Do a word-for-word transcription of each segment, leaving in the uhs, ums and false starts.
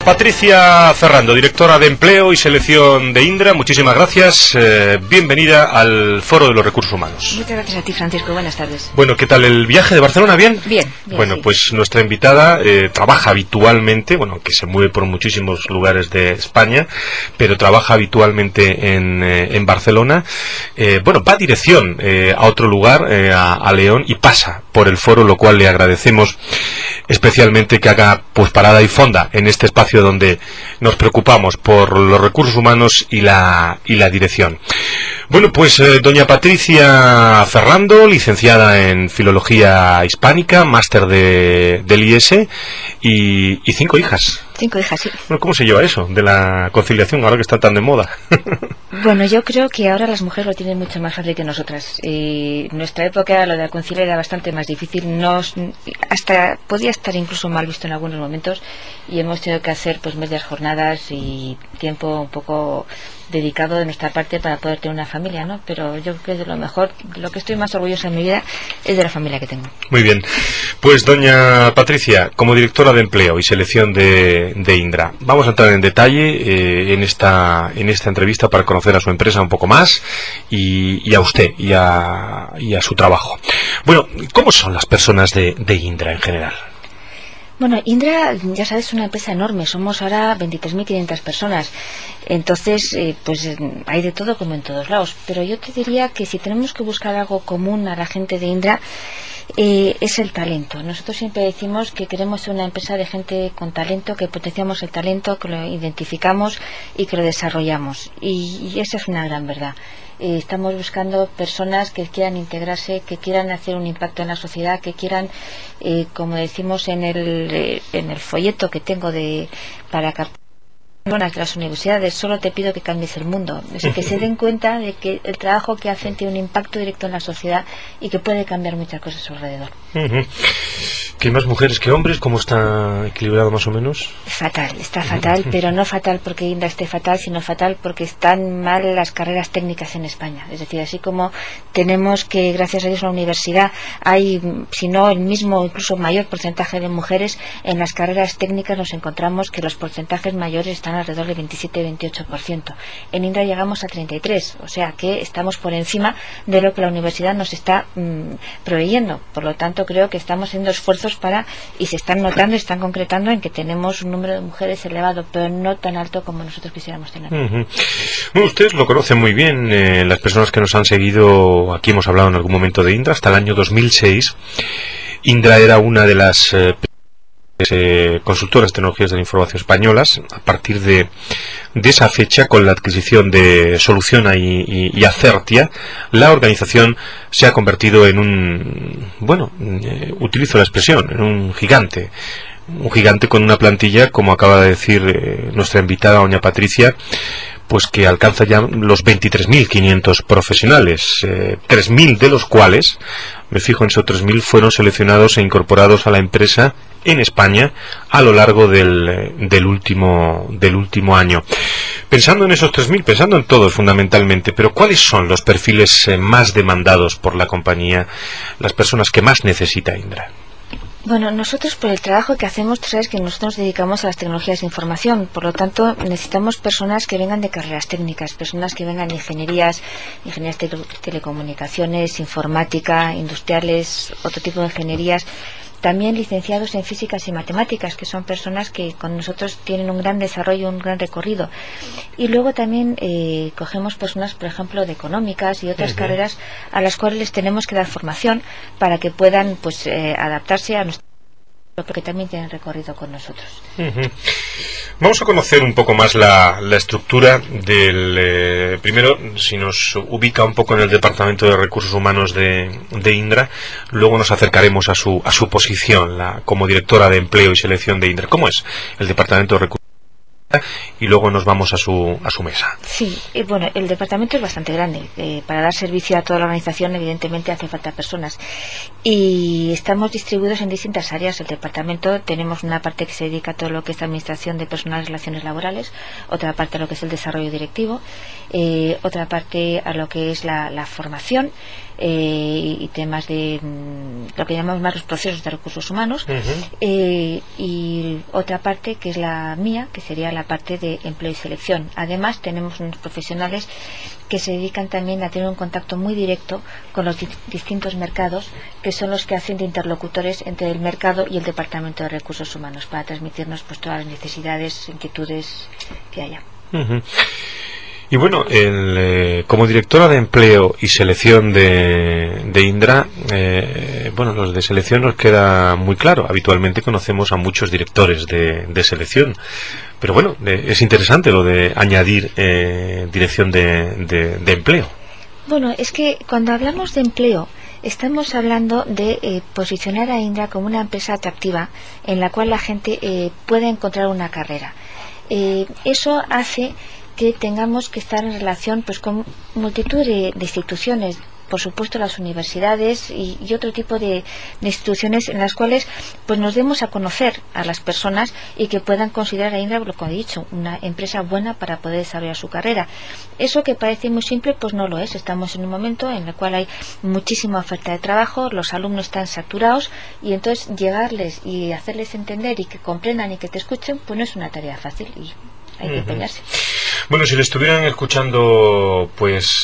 Patricia Ferrando, directora de Empleo y Selección de Indra, muchísimas gracias. Eh, bienvenida al Foro de los Recursos Humanos. Muchas gracias a ti, Francisco. Buenas tardes. Bueno, ¿qué tal el viaje de Barcelona? ¿Bien? Bien. bien bueno, sí. pues nuestra invitada eh, trabaja habitualmente, bueno, que se mueve por muchísimos lugares de España, pero trabaja habitualmente en, eh, en Barcelona. Eh, bueno, va a dirección eh, a otro lugar, eh, a, a León, y pasa por el foro, lo cual le agradecemos especialmente que haga pues parada y fonda en este espacio donde nos preocupamos por los recursos humanos y la y la dirección. Bueno, pues eh, doña Patricia Ferrando, licenciada en Filología Hispánica, máster de, del I E S y, y cinco hijas. Cinco hijas, sí. Bueno, ¿cómo se lleva eso de la conciliación ahora que está tan de moda? Bueno, yo creo que ahora las mujeres lo tienen mucho más fácil que nosotras. Eh, en nuestra época lo de la conciliación era bastante más difícil, nos, hasta podía estar incluso mal visto en algunos momentos, y hemos tenido que hacer pues medias jornadas y tiempo un poco dedicado de nuestra parte para poder tener una familia, ¿no? Pero yo creo que de lo mejor, lo que estoy más orgullosa en mi vida es de la familia que tengo. Muy bien. Pues doña Patricia, como directora de Empleo y Selección de, de Indra, vamos a entrar en detalle eh, en esta en esta entrevista para conocer a su empresa un poco más y, y a usted y a, y a su trabajo. Bueno, ¿cómo son las personas de, de Indra en general? Bueno, Indra, ya sabes, es una empresa enorme. Somos ahora veintitrés mil quinientas personas. Entonces, eh, pues hay de todo como en todos lados. Pero yo te diría que si tenemos que buscar algo común a la gente de Indra, eh, es el talento. Nosotros siempre decimos que queremos ser una empresa de gente con talento, que potenciamos el talento, que lo identificamos y que lo desarrollamos. Y, y esa es una gran verdad. Eh, estamos buscando personas que quieran integrarse, que quieran hacer un impacto en la sociedad, que quieran, eh, como decimos en el eh, en el folleto que tengo de para captar de las universidades, solo te pido que cambies el mundo. Es decir, que se den cuenta de que el trabajo que hacen tiene un impacto directo en la sociedad y que puede cambiar muchas cosas a su alrededor. Uh-huh. ¿Que hay más mujeres que hombres? ¿Cómo está equilibrado más o menos? Fatal, está fatal, pero no fatal porque Indra esté fatal, sino fatal porque están mal las carreras técnicas en España. Es decir, así como tenemos que, gracias a Dios, la universidad hay, si no el mismo, incluso mayor porcentaje de mujeres, en las carreras técnicas nos encontramos que los porcentajes mayores están alrededor del veintisiete a veintiocho por ciento. En Indra llegamos a treinta y tres, o sea que estamos por encima de lo que la universidad nos está mmm, proveyendo. Por lo tanto, creo que estamos haciendo esfuerzos para, y se están notando y están concretando en que tenemos un número de mujeres elevado, pero no tan alto como nosotros quisiéramos tener. Uh-huh. Bueno, ustedes lo conocen muy bien, eh, las personas que nos han seguido, aquí hemos hablado en algún momento de Indra, hasta el año dos mil seis. Indra era una de las eh, Eh, consultoras de tecnologías de la información españolas. A partir de, de esa fecha, con la adquisición de Soluciona y, y, y Acertia, la organización se ha convertido en un, bueno, eh, utilizo la expresión, en un gigante. Un gigante con una plantilla, como acaba de decir eh, nuestra invitada, doña Patricia, pues que alcanza ya los veintitrés mil quinientos profesionales, eh, tres mil de los cuales, me fijo en esos tres mil, fueron seleccionados e incorporados a la empresa en España a lo largo del, del último del último año. Pensando en esos tres mil, pensando en todos fundamentalmente, pero ¿cuáles son los perfiles eh, más demandados por la compañía, las personas que más necesita Indra? Bueno, nosotros por el trabajo que hacemos, tú sabes que nosotros nos dedicamos a las tecnologías de información, por lo tanto necesitamos personas que vengan de carreras técnicas, personas que vengan de ingenierías, ingenierías de telecomunicaciones, informática, industriales, otro tipo de ingenierías. También licenciados en físicas y matemáticas, que son personas que con nosotros tienen un gran desarrollo, un gran recorrido. Y luego también eh, cogemos personas, por ejemplo, de económicas y otras uh-huh. carreras a las cuales les tenemos que dar formación para que puedan pues eh, adaptarse a nuestro, porque también tienen recorrido con nosotros. Uh-huh. Vamos a conocer un poco más la, la estructura del... Eh, primero, si nos ubica un poco en el Departamento de Recursos Humanos de, de Indra, luego nos acercaremos a su a su posición la, como directora de Empleo y Selección de Indra. ¿Cómo es el Departamento de Recursos y luego nos vamos a su a su mesa. Sí, y bueno, el departamento es bastante grande. Eh, para dar servicio a toda la organización, evidentemente, hace falta personas. Y estamos distribuidos en distintas áreas. El departamento, tenemos una parte que se dedica a todo lo que es administración de personal y relaciones laborales, otra parte a lo que es el desarrollo directivo, eh, otra parte a lo que es la, la formación, Eh, y temas de mm, lo que llamamos más los procesos de recursos humanos, uh-huh. eh, y otra parte que es la mía, que sería la parte de empleo y selección. Además tenemos unos profesionales que se dedican también a tener un contacto muy directo con los di- distintos mercados, que son los que hacen de interlocutores entre el mercado y el departamento de recursos humanos, para transmitirnos pues todas las necesidades, inquietudes que haya. Uh-huh. Y bueno, el, eh, como directora de empleo y selección de, de Indra, eh, bueno, los de selección nos queda muy claro. Habitualmente conocemos a muchos directores de, de selección, pero bueno, eh, es interesante lo de añadir eh, dirección de, de, de empleo. Bueno, es que cuando hablamos de empleo, estamos hablando de eh, posicionar a Indra como una empresa atractiva en la cual la gente eh, pueda encontrar una carrera. Eh, eso hace que tengamos que estar en relación pues con multitud de, de instituciones, por supuesto las universidades y, y otro tipo de, de instituciones en las cuales pues nos demos a conocer a las personas y que puedan considerar a Indra, como he dicho, una empresa buena para poder desarrollar su carrera. Eso que parece muy simple, pues no lo es. Estamos en un momento en el cual hay muchísima oferta de trabajo, los alumnos están saturados, y entonces llegarles y hacerles entender y que comprendan y que te escuchen, pues no es una tarea fácil y hay que empeñarse. Bueno, si le estuvieran escuchando pues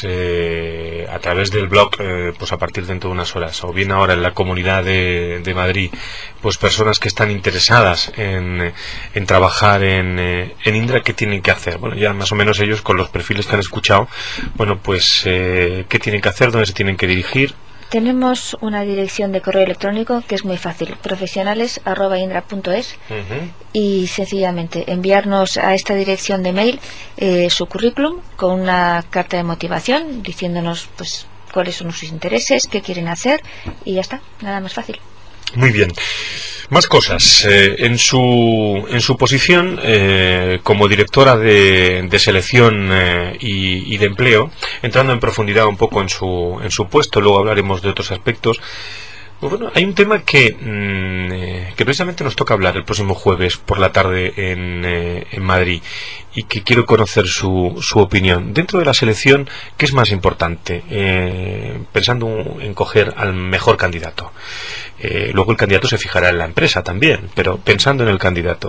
eh, a través del blog, eh, pues a partir dentro de unas horas, o bien ahora en la Comunidad de, de Madrid, pues personas que están interesadas en, en trabajar en, eh, en Indra, ¿qué tienen que hacer? Bueno, ya más o menos ellos con los perfiles que han escuchado, bueno, pues eh, ¿qué tienen que hacer? ¿Dónde se tienen que dirigir? Tenemos una dirección de correo electrónico que es muy fácil, profesionales arroba indra punto es, uh-huh. y sencillamente enviarnos a esta dirección de mail eh, su currículum con una carta de motivación diciéndonos pues cuáles son sus intereses, qué quieren hacer, y ya está, nada más fácil. Muy bien. Más cosas. Eh, en su en su posición eh, como directora de, de selección eh, y, y de empleo, entrando en profundidad un poco en su en su puesto, luego hablaremos de otros aspectos. Pues bueno, hay un tema que mmm, eh, que precisamente nos toca hablar el próximo jueves por la tarde en, eh, en Madrid, y que quiero conocer su, su opinión. Dentro de la selección, ¿qué es más importante? Eh, pensando en coger al mejor candidato. Eh, luego el candidato se fijará en la empresa también, pero pensando en el candidato,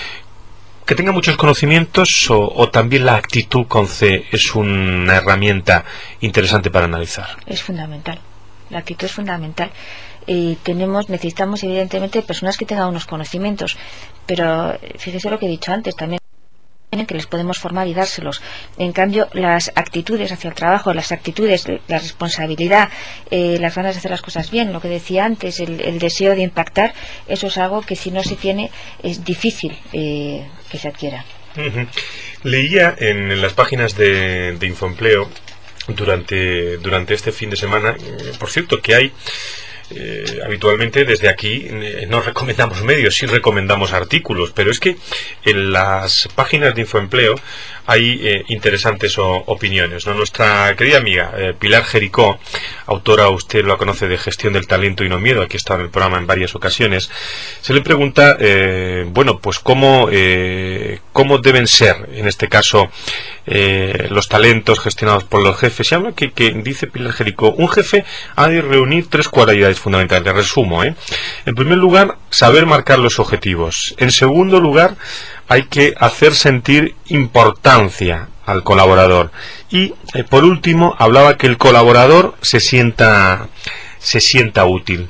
que tenga muchos conocimientos o, o también la actitud con C es una herramienta interesante para analizar. Es fundamental, la actitud es fundamental. Eh, tenemos, necesitamos evidentemente personas que tengan unos conocimientos, pero fíjese lo que he dicho antes también, que les podemos formar y dárselos. En cambio, las actitudes hacia el trabajo, las actitudes, la responsabilidad, eh, las ganas de hacer las cosas bien, lo que decía antes, el, el deseo de impactar, eso es algo que si no se tiene es difícil eh, que se adquiera. Uh-huh. Leía en, en las páginas de, de Infoempleo durante, durante este fin de semana, eh, por cierto, que hay Eh, habitualmente desde aquí eh, no recomendamos medios, sí recomendamos artículos, pero es que en las páginas de Infoempleo hay eh, interesantes o, opiniones, ¿no? Nuestra querida amiga eh, Pilar Jericó, autora, usted lo conoce, de Gestión del Talento y No Miedo, aquí ha estado en el programa en varias ocasiones, se le pregunta, eh, bueno, pues cómo, eh, cómo deben ser, en este caso, eh, los talentos gestionados por los jefes. Se habla que, que dice Pilar Jericó, un jefe ha de reunir tres cualidades fundamentales. Resumo, ¿eh? En primer lugar, saber marcar los objetivos. En segundo lugar, hay que hacer sentir importancia al colaborador. Y eh, por último, hablaba que el colaborador se sienta se sienta útil.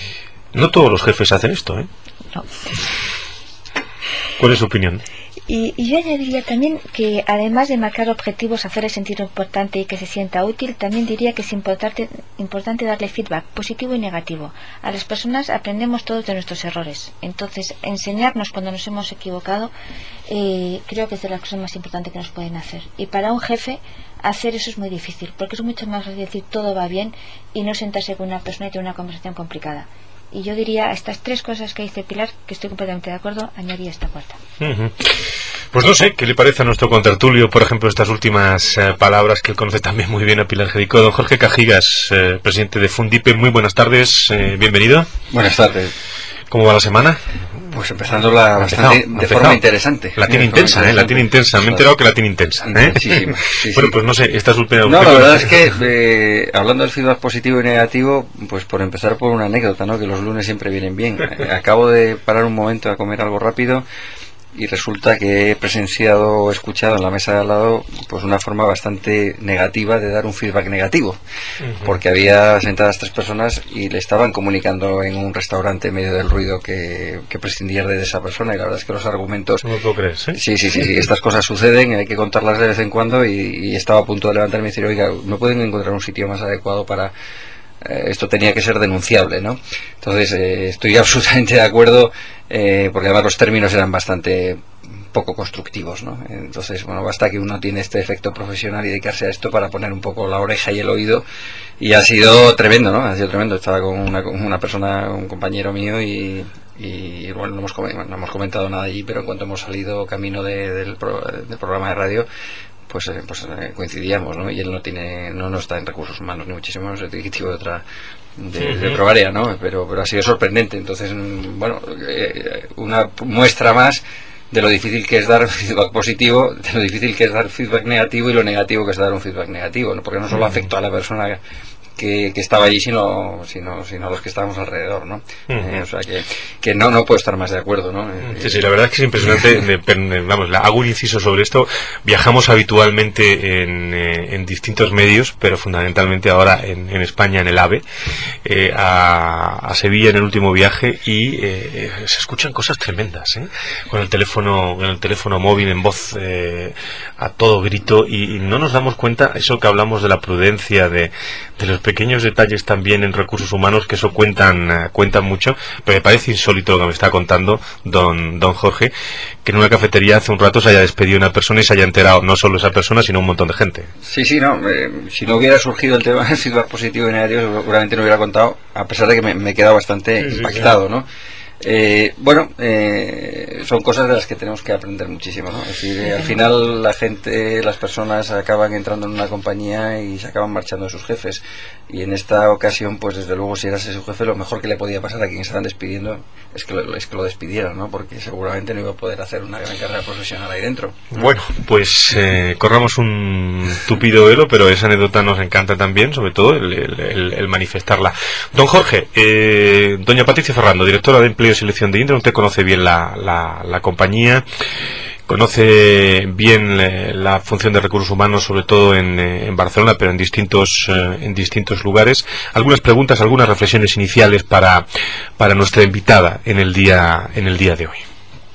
No todos los jefes hacen esto, ¿eh? No. ¿Cuál es su opinión? Y, y yo añadiría también que además de marcar objetivos, hacerle sentir importante y que se sienta útil, también diría que es importante, importante darle feedback positivo y negativo. A las personas aprendemos todos de nuestros errores, entonces enseñarnos cuando nos hemos equivocado eh, creo que es de las cosas más importantes que nos pueden hacer. Y para un jefe hacer eso es muy difícil, porque es mucho más fácil decir todo va bien y no sentarse con una persona y tener una conversación complicada. Y yo diría a estas tres cosas que dice Pilar, que estoy completamente de acuerdo, añadiría esta cuarta. Uh-huh. Pues no sé, ¿qué le parece a nuestro contertulio, por ejemplo, estas últimas eh, palabras que él conoce también muy bien a Pilar Jericó? Don Jorge Cajigas, eh, presidente de Fundipe, muy buenas tardes, eh, bienvenido. Buenas tardes. ¿Cómo va la semana? Pues empezándola bastante empezado, de empezado. forma interesante. La tiene intensa, ¿eh? La tiene intensa. Me he enterado que la tiene intensa, ¿eh? Sí, sí, bueno, pues no sé, esta es última... No, la verdad es que, eh, hablando del feedback positivo y negativo, pues por empezar por una anécdota, ¿no? Que los lunes siempre vienen bien. Acabo de parar un momento a comer algo rápido y resulta que he presenciado o escuchado en la mesa de al lado pues una forma bastante negativa de dar un feedback negativo, uh-huh. porque había sentadas tres personas y le estaban comunicando en un restaurante en medio del ruido que, que prescindía de esa persona, y la verdad es que los argumentos... ¿No lo crees, eh? Sí, sí, sí, sí, estas cosas suceden, hay que contarlas de vez en cuando, y, y estaba a punto de levantarme y decir, oiga, ¿no pueden encontrar un sitio más adecuado para... esto tenía que ser denunciable, ¿no? Entonces eh, estoy absolutamente de acuerdo, eh, porque además los términos eran bastante poco constructivos, ¿no? Entonces, bueno, basta que uno tiene este efecto profesional y dedicarse a esto para poner un poco la oreja y el oído, y ha sido tremendo, ¿no? Ha sido tremendo. Estaba con una, con una persona, un compañero mío, y, y bueno, no hemos, no hemos comentado nada allí, pero en cuanto hemos salido camino de, del, pro, del programa de radio, pues, eh, pues eh, coincidíamos, ¿no? Y él no tiene, no, no está en recursos humanos, ni muchísimo menos, es directivo de otra, de, de otra área, ¿no? Pero, pero ha sido sorprendente. Entonces, bueno, eh, una muestra más de lo difícil que es dar feedback positivo, de lo difícil que es dar feedback negativo, y lo negativo que es dar un feedback negativo, ¿no? Porque no solo afectó a la persona que, que estaba allí, sino, sino sino a los que estábamos alrededor, ¿no? Uh-huh. Eh, o sea que, que no no puedo estar más de acuerdo, ¿no? Sí, sí, la verdad es que es impresionante. Vamos, hago un inciso sobre esto. Viajamos habitualmente en, eh, en distintos medios, pero fundamentalmente ahora en, en España, en el AVE, eh, a, a Sevilla en el último viaje, y eh, se escuchan cosas tremendas, ¿eh? Con el teléfono, con el teléfono móvil en voz eh, a todo grito, y, y no nos damos cuenta, eso que hablamos de la prudencia, de, de los pequeños detalles también en recursos humanos, que eso cuentan uh, cuentan mucho, pero me parece insólito lo que me está contando don don Jorge, que en una cafetería hace un rato se haya despedido una persona y se haya enterado no solo esa persona, sino un montón de gente. Sí, sí, no, eh, si no hubiera surgido el tema del feedback positivo y negativo, seguramente no hubiera contado, a pesar de que me, me he quedado bastante sí, impactado, sí, ¿no? Eh, bueno, eh, son cosas de las que tenemos que aprender muchísimo, ¿no? Es decir, eh, al final la gente, las personas acaban entrando en una compañía y se acaban marchando de sus jefes, y en esta ocasión, pues desde luego, si eras su jefe, lo mejor que le podía pasar a quien estaban despidiendo es que lo, es que lo despidieran, ¿no? Porque seguramente no iba a poder hacer una gran carrera profesional ahí dentro. Bueno, pues eh, corramos un tupido velo, pero esa anécdota nos encanta también, sobre todo el, el, el manifestarla. Don Jorge, eh, doña Patricia Ferrando, directora de Empleo y Selección de Indra, usted conoce bien la, la, la compañía, conoce bien eh, la función de recursos humanos, sobre todo en, eh, en Barcelona, pero en distintos eh, en distintos lugares. Algunas preguntas, algunas reflexiones iniciales para para nuestra invitada en el día en el día de hoy.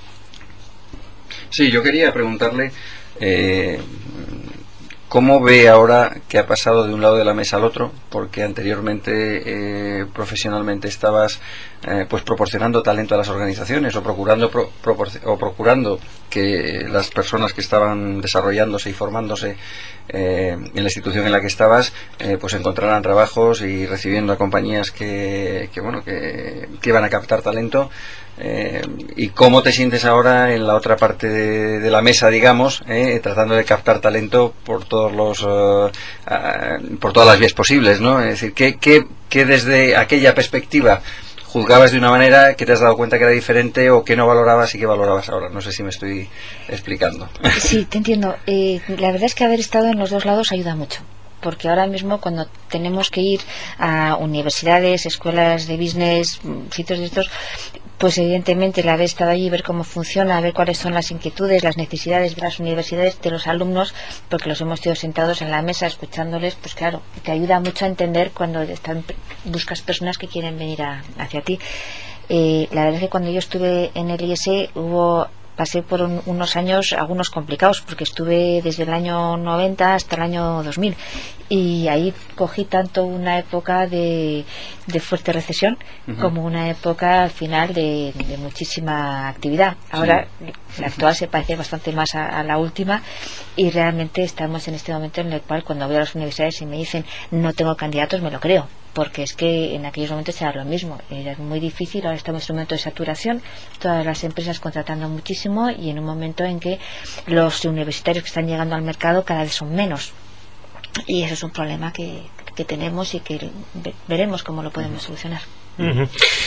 Sí, yo quería preguntarle eh, ¿cómo ve ahora que ha pasado de un lado de la mesa al otro? Porque anteriormente eh, profesionalmente estabas eh, pues proporcionando talento a las organizaciones, o procurando pro, o procurando que las personas que estaban desarrollándose y formándose eh, en la institución en la que estabas eh, pues encontraran trabajos, y recibiendo a compañías que, que bueno que, que iban a captar talento. Eh, ¿Y cómo te sientes ahora en la otra parte de, de la mesa, digamos, eh, tratando de captar talento por todos los uh, uh, por todas las vías posibles, ¿no? Es decir, ¿qué, qué, qué desde aquella perspectiva juzgabas de una manera que te has dado cuenta que era diferente, o que no valorabas y que valorabas ahora? No sé si me estoy explicando. Sí, te entiendo. Eh, la verdad es que haber estado en los dos lados ayuda mucho, porque ahora mismo cuando tenemos que ir a universidades, escuelas de business, sitios de estos, pues evidentemente el haber estado allí, ver cómo funciona, ver cuáles son las inquietudes, las necesidades de las universidades, de los alumnos, porque los hemos tenido sentados en la mesa escuchándoles, pues claro, te ayuda mucho a entender cuando están, buscas personas que quieren venir a, hacia ti. Eh, la verdad es que cuando yo estuve en el I S E hubo... pasé por un, unos años algunos complicados, porque estuve desde el año noventa hasta el año dos mil, y ahí cogí tanto una época de, de fuerte recesión uh-huh. como una época al final de, de muchísima actividad. Ahora sí. La actual se parece bastante más a, a la última, y realmente estamos en este momento en el cual, cuando voy a las universidades y me dicen no tengo candidatos, me lo creo, porque es que en aquellos momentos era lo mismo, era muy difícil. Ahora estamos en un momento de saturación, todas las empresas contratando muchísimo, y en un momento en que los universitarios que están llegando al mercado cada vez son menos, y eso es un problema que, que tenemos y que veremos cómo lo podemos solucionar. Uh-huh.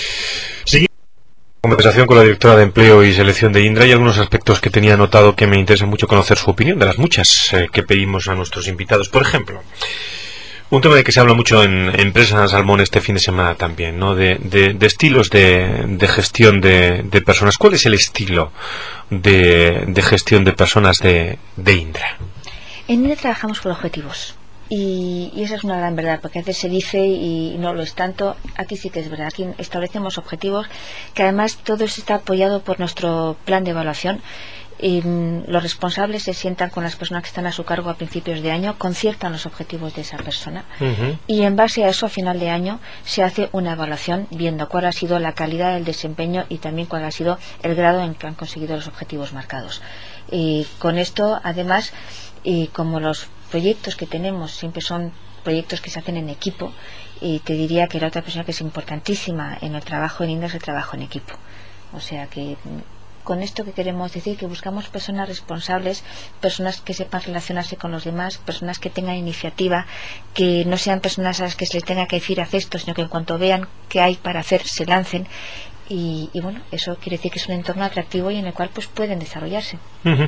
Sí. Conversación con la directora de Empleo y Selección de Indra, y algunos aspectos que tenía anotado que me interesa mucho conocer su opinión, de las muchas eh, que pedimos a nuestros invitados. Por ejemplo, un tema de que se habla mucho en, en Prensa Salmón este fin de semana también, ¿no? De, de, de estilos de, de gestión de, de personas. ¿Cuál es el estilo de, de gestión de personas de, de Indra? En Indra trabajamos por objetivos. Y, y esa es una gran verdad, porque a veces se dice y no lo es tanto. Aquí sí que es verdad, aquí establecemos objetivos, que además todo eso está apoyado por nuestro plan de evaluación. Y los responsables se sientan con las personas que están a su cargo a principios de año, conciertan los objetivos de esa persona, uh-huh. y en base a eso a final de año se hace una evaluación viendo cuál ha sido la calidad del desempeño y también cuál ha sido el grado en que han conseguido los objetivos marcados. Y con esto además, y como los proyectos que tenemos siempre son proyectos que se hacen en equipo, y te diría que la otra persona que es importantísima en el trabajo en Indra es el trabajo en equipo. O sea que con esto que queremos decir, que buscamos personas responsables, personas que sepan relacionarse con los demás, personas que tengan iniciativa, que no sean personas a las que se les tenga que decir haz esto, sino que en cuanto vean qué hay para hacer se lancen. Y, y bueno, eso quiere decir que es un entorno atractivo y en el cual pues pueden desarrollarse. Uh-huh.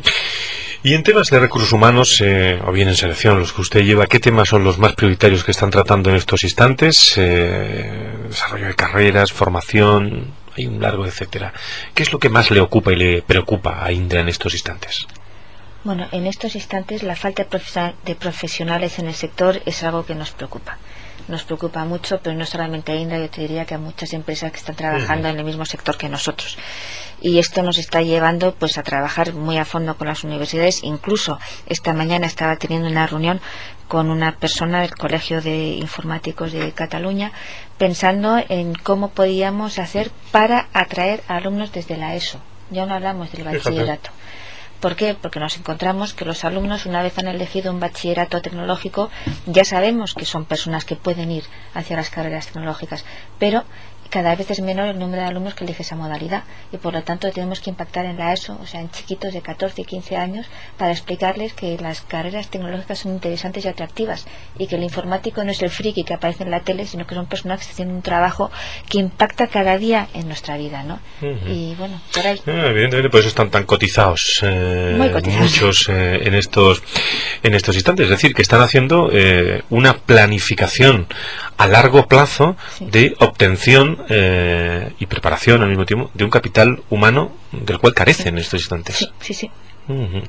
Y en temas de recursos humanos, eh, o bien en selección, los que usted lleva, ¿qué temas son los más prioritarios que están tratando en estos instantes? Eh, desarrollo de carreras, formación, hay un largo etcétera. ¿Qué es lo que más le ocupa y le preocupa a Indra en estos instantes? Bueno, en estos instantes la falta de profesionales en el sector es algo que nos preocupa. Nos preocupa mucho, pero no solamente a Indra, yo te diría que a muchas empresas que están trabajando uh-huh. en el mismo sector que nosotros. Y esto nos está llevando pues a trabajar muy a fondo con las universidades. Incluso esta mañana estaba teniendo una reunión con una persona del Colegio de Informáticos de Cataluña, pensando en cómo podíamos hacer para atraer a alumnos desde la ESO. Ya no hablamos del bachillerato. ¿Por qué? Porque nos encontramos que los alumnos, una vez han elegido un bachillerato tecnológico, ya sabemos que son personas que pueden ir hacia las carreras tecnológicas, pero cada vez es menor el número de alumnos que elige esa modalidad, y por lo tanto tenemos que impactar en la ESO, o sea, en chiquitos de catorce y quince años, para explicarles que las carreras tecnológicas son interesantes y atractivas, y que el informático no es el friki que aparece en la tele, sino que son personas que están haciendo un trabajo que impacta cada día en nuestra vida, ¿no? Uh-huh. Y bueno, por ahí. Ah, evidentemente, por eso están tan cotizados, eh, Muy cotizados. muchos eh, en estos en estos instantes, es decir, que están haciendo eh, una planificación a largo plazo sí. de obtención eh, y preparación al mismo tiempo de un capital humano del cual carecen sí. en estos instantes. Sí, sí, sí. Uh-huh.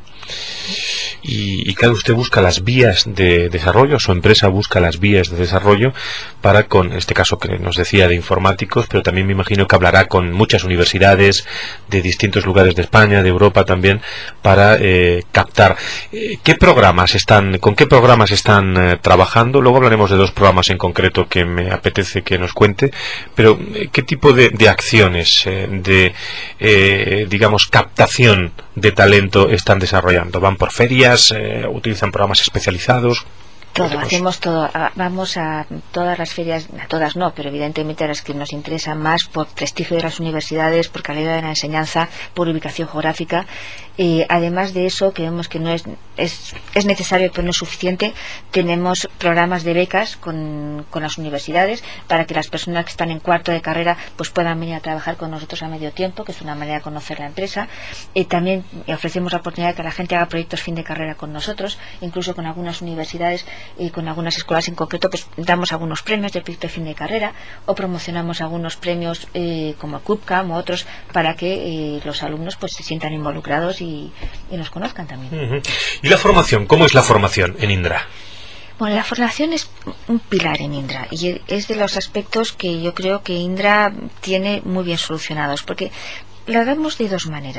Y, y claro, usted busca las vías de desarrollo, su empresa busca las vías de desarrollo para, con este caso que nos decía de informáticos, pero también me imagino que hablará con muchas universidades de distintos lugares de España, de Europa también, para eh, captar. Eh, ¿Qué programas están, con qué programas están eh, trabajando? Luego hablaremos de dos programas en concreto que me apetece que nos cuente, pero eh, ¿qué tipo de, de acciones, eh, de, eh, digamos, captación de talento están desarrollando? ¿Van por ferias? Eh, ¿Utilizan programas especializados? Todo, hacemos todo. Vamos a todas las ferias, a todas no, pero evidentemente a las que nos interesan más por prestigio de las universidades, por calidad de la enseñanza, por ubicación geográfica. Y además de eso, que vemos que no es, es, es necesario, pero no es suficiente, tenemos programas de becas con, con las universidades para que las personas que están en cuarto de carrera pues puedan venir a trabajar con nosotros a medio tiempo, que es una manera de conocer la empresa. Y también ofrecemos la oportunidad de que la gente haga proyectos fin de carrera con nosotros, incluso con algunas universidades y con algunas escuelas en concreto, pues damos algunos premios de proyecto fin de carrera, o promocionamos algunos premios eh, como el CUPCAM u otros, para que eh, los alumnos pues se sientan involucrados y Y, y nos conozcan también. Uh-huh. ¿Y la formación? ¿Cómo es la formación en Indra? Bueno, la formación es un pilar en Indra y es de los aspectos que yo creo que Indra tiene muy bien solucionados, porque lo damos de dos maneras.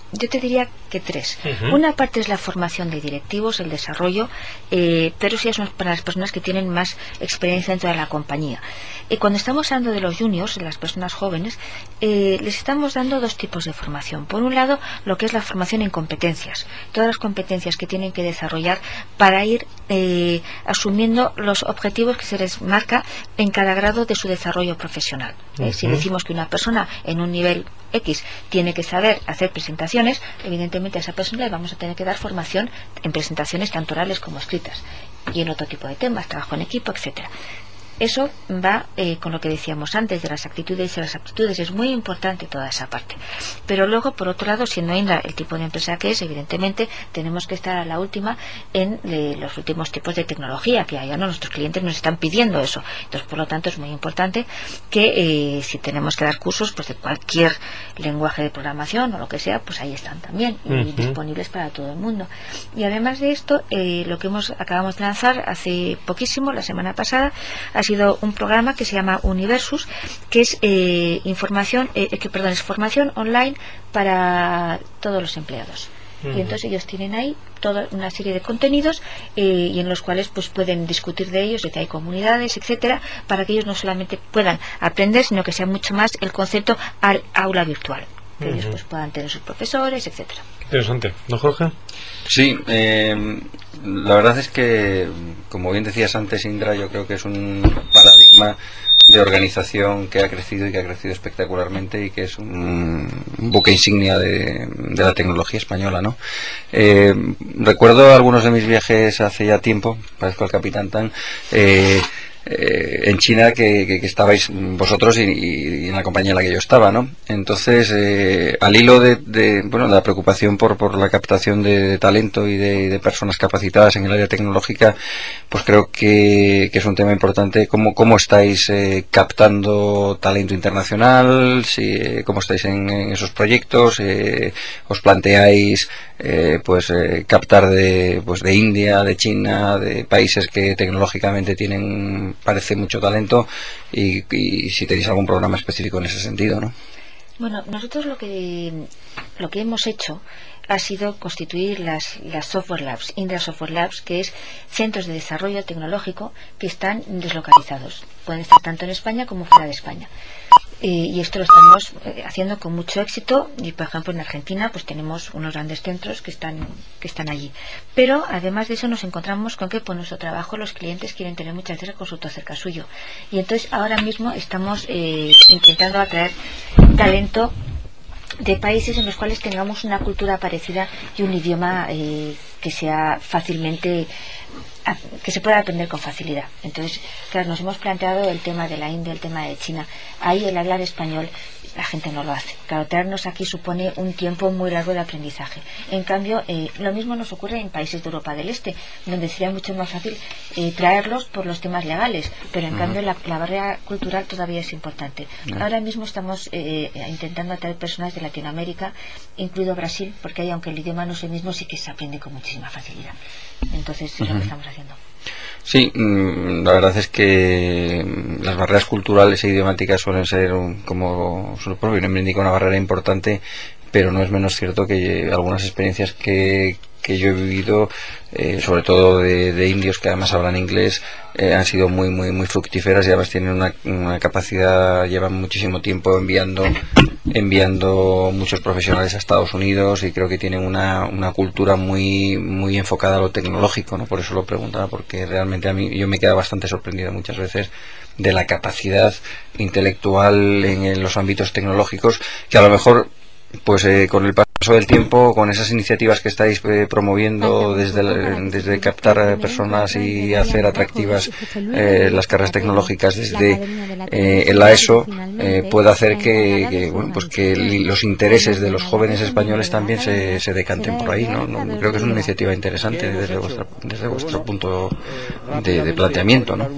yo te diría que tres. Uh-huh. Una parte es la formación de directivos, el desarrollo, eh, pero sí es para las personas que tienen más experiencia dentro de la compañía. Y cuando estamos hablando de los juniors, de las personas jóvenes, eh, les estamos dando dos tipos de formación. Por un lado, lo que es la formación en competencias, todas las competencias que tienen que desarrollar para ir eh, asumiendo los objetivos que se les marca en cada grado de su desarrollo profesional. ¿eh? Uh-huh. Si decimos que una persona en un nivel X tiene que saber hacer presentaciones, evidentemente a esa persona le vamos a tener que dar formación en presentaciones tanto orales como escritas y en otro tipo de temas, trabajo en equipo, etcétera. Eso va eh, con lo que decíamos antes de las actitudes y las aptitudes. Es muy importante toda esa parte. Pero luego, por otro lado, siendo Indra el tipo de empresa que es, evidentemente tenemos que estar a la última en eh, los últimos tipos de tecnología que hay. ¿no? Nuestros clientes nos están pidiendo eso. Entonces, por lo tanto, es muy importante que eh, si tenemos que dar cursos pues de cualquier lenguaje de programación o lo que sea, pues ahí están también y uh-huh. disponibles para todo el mundo. Y además de esto, eh, lo que hemos acabamos de lanzar hace poquísimo, la semana pasada, ha sido un programa que se llama Universus, que es eh, información, eh, que perdón, es formación online para todos los empleados. Uh-huh. Y entonces ellos tienen ahí toda una serie de contenidos eh, y en los cuales pues pueden discutir de ellos, de que hay comunidades, etcétera, para que ellos no solamente puedan aprender, sino que sea mucho más el concepto al aula virtual, que uh-huh. ellos pues puedan tener sus profesores, etcétera. Interesante. ¿No, Jorge? Sí, eh, la verdad es que, como bien decías antes, Indra, yo creo que es un paradigma de organización que ha crecido y que ha crecido espectacularmente y que es un buque insignia de, de la tecnología española, ¿no? Eh, recuerdo algunos de mis viajes hace ya tiempo, parezco el Capitán Tan, eh, Eh, en China que, que, que estabais vosotros y, y en la compañía en la que yo estaba, ¿no? Entonces, eh, al hilo de, de bueno, de la preocupación por, por la captación de, de talento y de, de personas capacitadas en el área tecnológica, pues creo que, que es un tema importante. ¿Cómo, cómo estáis eh, captando talento internacional? Si, eh, ¿Cómo estáis en, en esos proyectos? Eh, ¿Os planteáis eh, pues eh, captar de, pues de India, de China, de países que tecnológicamente tienen, parece, mucho talento, y, y si tenéis algún programa específico en ese sentido, ¿no? Bueno, nosotros lo que lo que hemos hecho ha sido constituir las, las Software Labs, Indra Software Labs, que es centros de desarrollo tecnológico que están deslocalizados. Pueden estar tanto en España como fuera de España. Eh, y esto lo estamos eh, haciendo con mucho éxito. Y por ejemplo en Argentina pues tenemos unos grandes centros que están que están allí. Pero además de eso nos encontramos con que por nuestro trabajo los clientes quieren tener muchas veces el consultor cerca suyo. Y entonces ahora mismo estamos eh, intentando atraer talento de países en los cuales tengamos una cultura parecida y un idioma eh, que sea fácilmente que se pueda aprender con facilidad. Entonces, claro, nos hemos planteado el tema de la India, el tema de China. Ahí el hablar español la gente no lo hace. Claro, traernos aquí supone un tiempo muy largo de aprendizaje. En cambio, eh, lo mismo nos ocurre en países de Europa del Este, donde sería mucho más fácil eh, traerlos por los temas legales, pero en uh-huh. cambio la, la barrera cultural todavía es importante. Uh-huh. Ahora mismo estamos eh, intentando atraer personas de Latinoamérica, incluido Brasil, porque ahí, aunque el idioma no es el mismo, sí que se aprende con muchísima facilidad. Entonces, es uh-huh. lo que estamos haciendo. Sí, la verdad es que las barreras culturales e idiomáticas suelen ser, un, como su propio nombre indica, una barrera importante, pero no es menos cierto que algunas experiencias que, que yo he vivido, eh, sobre todo de, de indios que además hablan inglés, eh, han sido muy muy muy fructíferas y además tienen una, una capacidad, llevan muchísimo tiempo enviando enviando muchos profesionales a Estados Unidos y creo que tienen una, una cultura muy muy enfocada a lo tecnológico, ¿no? Por eso lo preguntaba, porque realmente a mí yo me quedo bastante sorprendido muchas veces de la capacidad intelectual en, en los ámbitos tecnológicos, que a lo mejor pues eh, con el paso del tiempo, con esas iniciativas que estáis eh, promoviendo desde, el, desde captar eh, personas y hacer atractivas eh, las carreras tecnológicas desde eh, el A E S O, eh, puede hacer que, que, bueno, pues que los intereses de los jóvenes españoles también se, se decanten por ahí, ¿no? No, creo que es una iniciativa interesante desde, vuestra, desde vuestro punto de, de planteamiento, ¿no?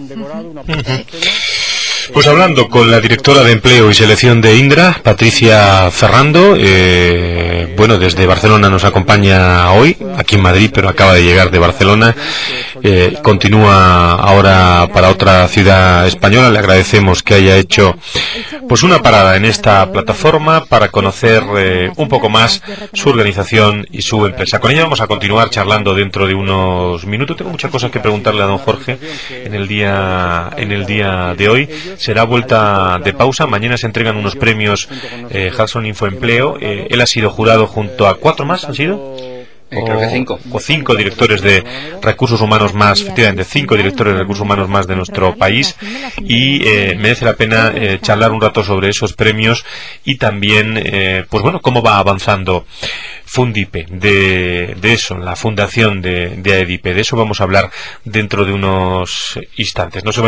Pues hablando con la directora de Empleo y Selección de Indra, Patricia Ferrando, eh, Eh, bueno, desde Barcelona nos acompaña hoy, aquí en Madrid, pero acaba de llegar de Barcelona. Eh, continúa ahora para otra ciudad española. Le agradecemos que haya hecho pues una parada en esta plataforma para conocer eh, un poco más su organización y su empresa. Con ella vamos a continuar charlando dentro de unos minutos. Tengo muchas cosas que preguntarle a don Jorge en el día en el día de hoy. Será vuelta de pausa. Mañana se entregan unos premios eh, Hudson Infoempleo. Eh, él ha sido jurado junto a cuatro más, ¿han sido? Eh, creo que cinco. O cinco directores de recursos humanos más, efectivamente, cinco directores de recursos humanos más de nuestro país, y eh, merece la pena eh, charlar un rato sobre esos premios y también, eh, pues bueno, cómo va avanzando Fundipe, de, de eso, la fundación de, de AEDIPE. De eso vamos a hablar dentro de unos instantes. No se